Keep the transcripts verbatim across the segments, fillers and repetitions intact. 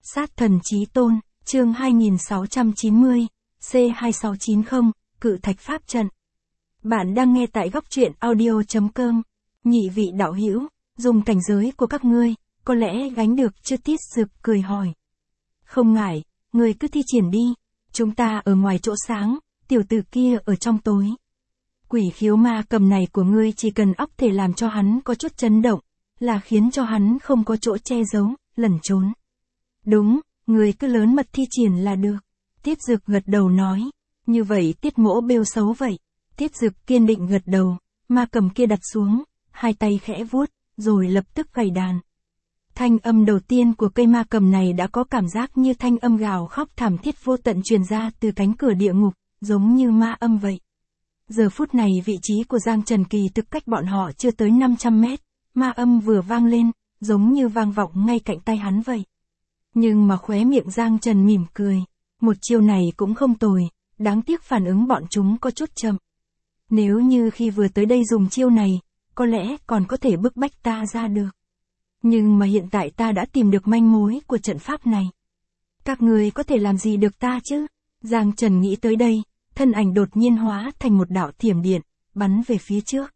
Sát thần chí tôn, chương hai nghìn sáu trăm chín mươi, C hai sáu chín không, cự thạch pháp trận. Bạn đang nghe tại góc truyện audio chấm com. Nhị vị đạo hữu, dùng cảnh giới của các ngươi, có lẽ gánh được chưa? Tiết Dực cười hỏi. Không ngại, ngươi cứ thi triển đi, chúng ta ở ngoài chỗ sáng, tiểu tử kia ở trong tối. Quỷ khiếu ma cầm này của ngươi chỉ cần óc thể làm cho hắn có chút chấn động, là khiến cho hắn không có chỗ che giấu, lẩn trốn. Đúng, ngươi cứ lớn mật thi triển là được. Tiết Dực gật đầu nói. Như vậy Tiết Mỗ bêu xấu vậy. Tiết Dực kiên định gật đầu, ma cầm kia đặt xuống, hai tay khẽ vuốt, rồi lập tức gảy đàn. Thanh âm đầu tiên của cây ma cầm này đã có cảm giác như thanh âm gào khóc thảm thiết vô tận truyền ra từ cánh cửa địa ngục, giống như ma âm vậy. Giờ phút này vị trí của Giang Trần Kỳ thực cách bọn họ chưa tới năm trăm mét, ma âm vừa vang lên, giống như vang vọng ngay cạnh tay hắn vậy. Nhưng mà khóe miệng Giang Trần mỉm cười, một chiêu này cũng không tồi, đáng tiếc phản ứng bọn chúng có chút chậm. Nếu như khi vừa tới đây dùng chiêu này, có lẽ còn có thể bức bách ta ra được. Nhưng mà hiện tại ta đã tìm được manh mối của trận pháp này. Các người có thể làm gì được ta chứ? Giang Trần nghĩ tới đây, thân ảnh đột nhiên hóa thành một đạo thiểm điện, bắn về phía trước.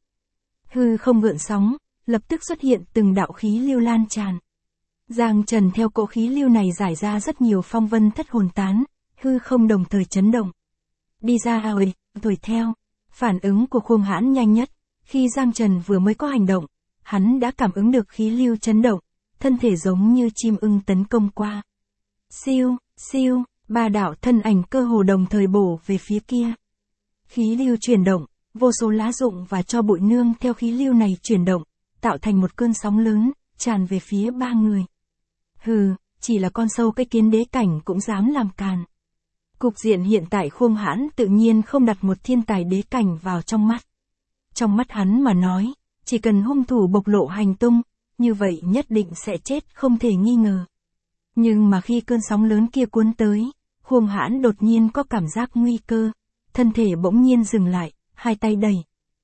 Hư không gợn sóng, lập tức xuất hiện từng đạo khí lưu lan tràn. Giang Trần theo cỗ khí lưu này giải ra rất nhiều phong vân thất hồn tán, hư không đồng thời chấn động. Đi ra rồi, đuổi theo. Phản ứng của Khuông Hãn nhanh nhất, khi Giang Trần vừa mới có hành động, hắn đã cảm ứng được khí lưu chấn động, thân thể giống như chim ưng tấn công qua. Siêu, siêu, ba đạo thân ảnh cơ hồ đồng thời bổ về phía kia. Khí lưu chuyển động, vô số lá rụng và tro bụi nương theo khí lưu này chuyển động, tạo thành một cơn sóng lớn, tràn về phía ba người. Hừ, chỉ là con sâu cái kiến đế cảnh cũng dám làm càn. Cục diện hiện tại Khuông Hãn tự nhiên không đặt một thiên tài đế cảnh vào trong mắt. Trong mắt hắn mà nói, chỉ cần hung thủ bộc lộ hành tung, như vậy nhất định sẽ chết không thể nghi ngờ. Nhưng mà khi cơn sóng lớn kia cuốn tới, Khuông Hãn đột nhiên có cảm giác nguy cơ, thân thể bỗng nhiên dừng lại, hai tay đẩy.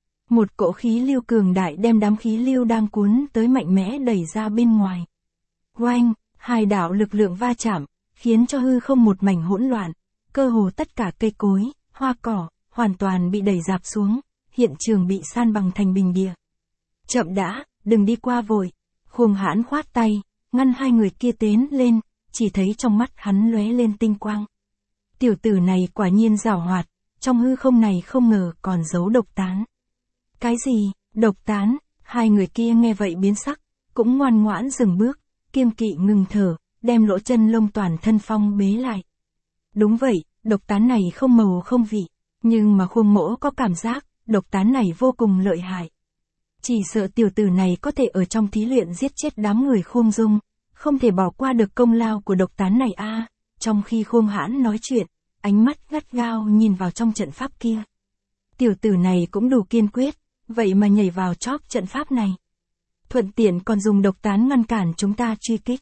Một cỗ khí lưu cường đại đem đám khí lưu đang cuốn tới mạnh mẽ đẩy ra bên ngoài. Oanh, hai đạo lực lượng va chạm, khiến cho hư không một mảnh hỗn loạn, cơ hồ tất cả cây cối, hoa cỏ, hoàn toàn bị đẩy rạp xuống, hiện trường bị san bằng thành bình địa. Chậm đã, đừng đi qua vội. Khuông Hãn khoát tay, ngăn hai người kia tiến lên, chỉ thấy trong mắt hắn lóe lên tinh quang. Tiểu tử này quả nhiên giảo hoạt, trong hư không này không ngờ còn giấu độc tán. Cái gì, độc tán? Hai người kia nghe vậy biến sắc, cũng ngoan ngoãn dừng bước, kiêng kỵ ngừng thở, đem lỗ chân lông toàn thân phong bế lại. Đúng vậy, độc tán này không màu không vị, nhưng mà Khuông Mỗ có cảm giác, độc tán này vô cùng lợi hại. Chỉ sợ tiểu tử này có thể ở trong thí luyện giết chết đám người Khuông Dung, không thể bỏ qua được công lao của độc tán này a. À, trong khi Khuông Hãn nói chuyện, ánh mắt gắt gao nhìn vào trong trận pháp kia. Tiểu tử này cũng đủ kiên quyết, vậy mà nhảy vào chóp trận pháp này. Thuận tiện còn dùng độc tán ngăn cản chúng ta truy kích.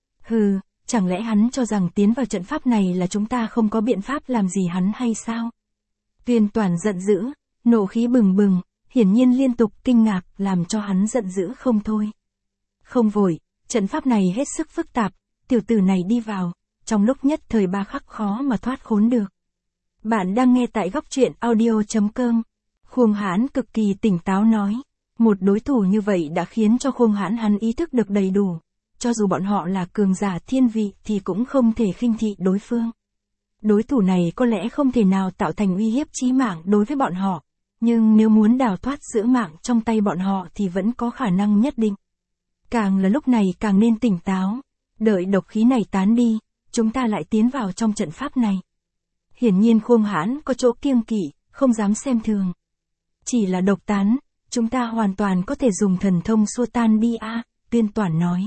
Hừ, chẳng lẽ hắn cho rằng tiến vào trận pháp này là chúng ta không có biện pháp làm gì hắn hay sao? Tuyên Toàn giận dữ, nộ khí bừng bừng, hiển nhiên liên tục kinh ngạc làm cho hắn giận dữ không thôi. Không vội, trận pháp này hết sức phức tạp, tiểu tử này đi vào, trong lúc nhất thời ba khắc khó mà thoát khốn được. Bạn đang nghe tại góc truyện audio chấm com. Khuông Hãn cực kỳ tỉnh táo nói, một đối thủ như vậy đã khiến cho Khuông Hãn hắn ý thức được đầy đủ, cho dù bọn họ là cường giả thiên vị thì cũng không thể khinh thị đối phương. Đối thủ này có lẽ không thể nào tạo thành uy hiếp chí mạng đối với bọn họ, nhưng nếu muốn đào thoát giữ mạng trong tay bọn họ thì vẫn có khả năng nhất định. Càng là lúc này càng nên tỉnh táo, đợi độc khí này tán đi, chúng ta lại tiến vào trong trận pháp này. Hiển nhiên Khuông Hãn có chỗ kiêng kỵ, không dám xem thường. Chỉ là độc tán, chúng ta hoàn toàn có thể dùng thần thông xua tan đi a, à, Tuyên Toàn nói.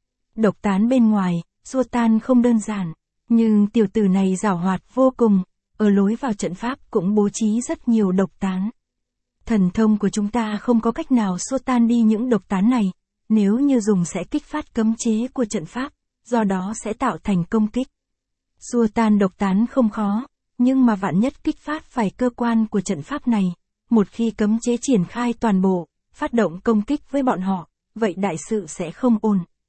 Độc tán bên ngoài, xua tan không đơn giản, nhưng tiểu tử này giảo hoạt vô cùng, ở lối vào trận pháp cũng bố trí rất nhiều độc tán. Thần thông của chúng ta không có cách nào xua tan đi những độc tán này, nếu như dùng sẽ kích phát cấm chế của trận pháp, do đó sẽ tạo thành công kích. Xua tan độc tán không khó, nhưng mà vạn nhất kích phát phải cơ quan của trận pháp này, một khi cấm chế triển khai toàn bộ, phát động công kích với bọn họ, vậy đại sự sẽ không ổn.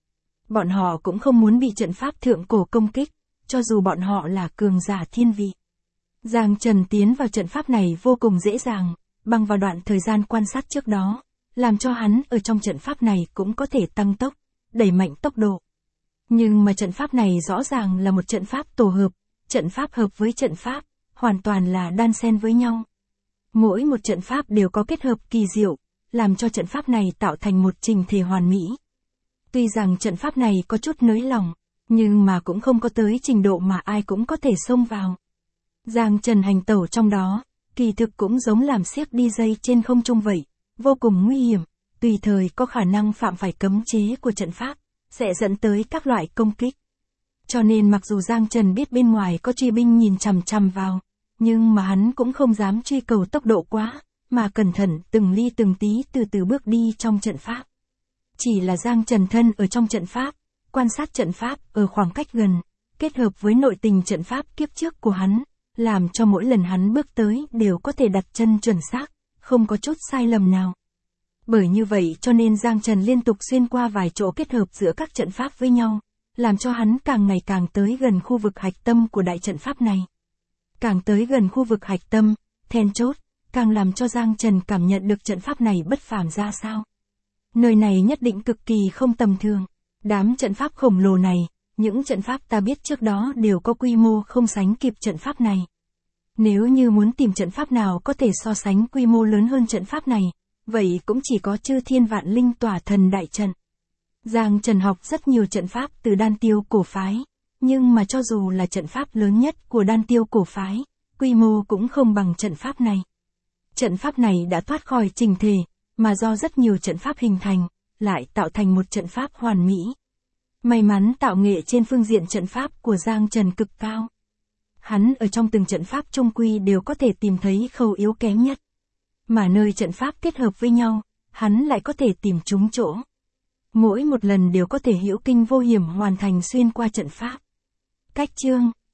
Bọn họ cũng không muốn bị trận pháp thượng cổ công kích, cho dù bọn họ là cường giả thiên vị. Giang Trần tiến vào trận pháp này vô cùng dễ dàng, bằng vào đoạn thời gian quan sát trước đó, làm cho hắn ở trong trận pháp này cũng có thể tăng tốc, đẩy mạnh tốc độ. Nhưng mà trận pháp này rõ ràng là một trận pháp tổ hợp, trận pháp hợp với trận pháp, hoàn toàn là đan xen với nhau. Mỗi một trận pháp đều có kết hợp kỳ diệu, làm cho trận pháp này tạo thành một trình thể hoàn mỹ. Tuy rằng trận pháp này có chút nới lỏng, nhưng mà cũng không có tới trình độ mà ai cũng có thể xông vào. Giang Trần hành tẩu trong đó, kỳ thực cũng giống làm xiếc đi dây trên không trung vậy, vô cùng nguy hiểm, tùy thời có khả năng phạm phải cấm chế của trận pháp, sẽ dẫn tới các loại công kích. Cho nên mặc dù Giang Trần biết bên ngoài có truy binh nhìn chằm chằm vào, nhưng mà hắn cũng không dám truy cầu tốc độ quá, mà cẩn thận từng ly từng tí từ từ bước đi trong trận pháp. Chỉ là Giang Trần thân ở trong trận pháp, quan sát trận pháp ở khoảng cách gần, kết hợp với nội tình trận pháp kiếp trước của hắn, làm cho mỗi lần hắn bước tới đều có thể đặt chân chuẩn xác, không có chút sai lầm nào. Bởi như vậy cho nên Giang Trần liên tục xuyên qua vài chỗ kết hợp giữa các trận pháp với nhau, làm cho hắn càng ngày càng tới gần khu vực hạch tâm của đại trận pháp này. Càng tới gần khu vực hạch tâm, then chốt, càng làm cho Giang Trần cảm nhận được trận pháp này bất phàm ra sao. Nơi này nhất định cực kỳ không tầm thường. Đám trận pháp khổng lồ này, những trận pháp ta biết trước đó đều có quy mô không sánh kịp trận pháp này. Nếu như muốn tìm trận pháp nào có thể so sánh quy mô lớn hơn trận pháp này, vậy cũng chỉ có Chư Thiên Vạn Linh Tỏa Thần Đại Trận. Giang Trần học rất nhiều trận pháp từ Đan Tiêu cổ phái, nhưng mà cho dù là trận pháp lớn nhất của Đan Tiêu cổ phái, quy mô cũng không bằng trận pháp này. Trận pháp này đã thoát khỏi trình thể, mà do rất nhiều trận pháp hình thành, lại tạo thành một trận pháp hoàn mỹ. May mắn tạo nghệ trên phương diện trận pháp của Giang Trần cực cao. Hắn ở trong từng trận pháp trung quy đều có thể tìm thấy khâu yếu kém nhất. Mà nơi trận pháp kết hợp với nhau, hắn lại có thể tìm trúng chỗ. Mỗi một lần đều có thể hữu kinh vô hiểm hoàn thành xuyên qua trận pháp. Cách chương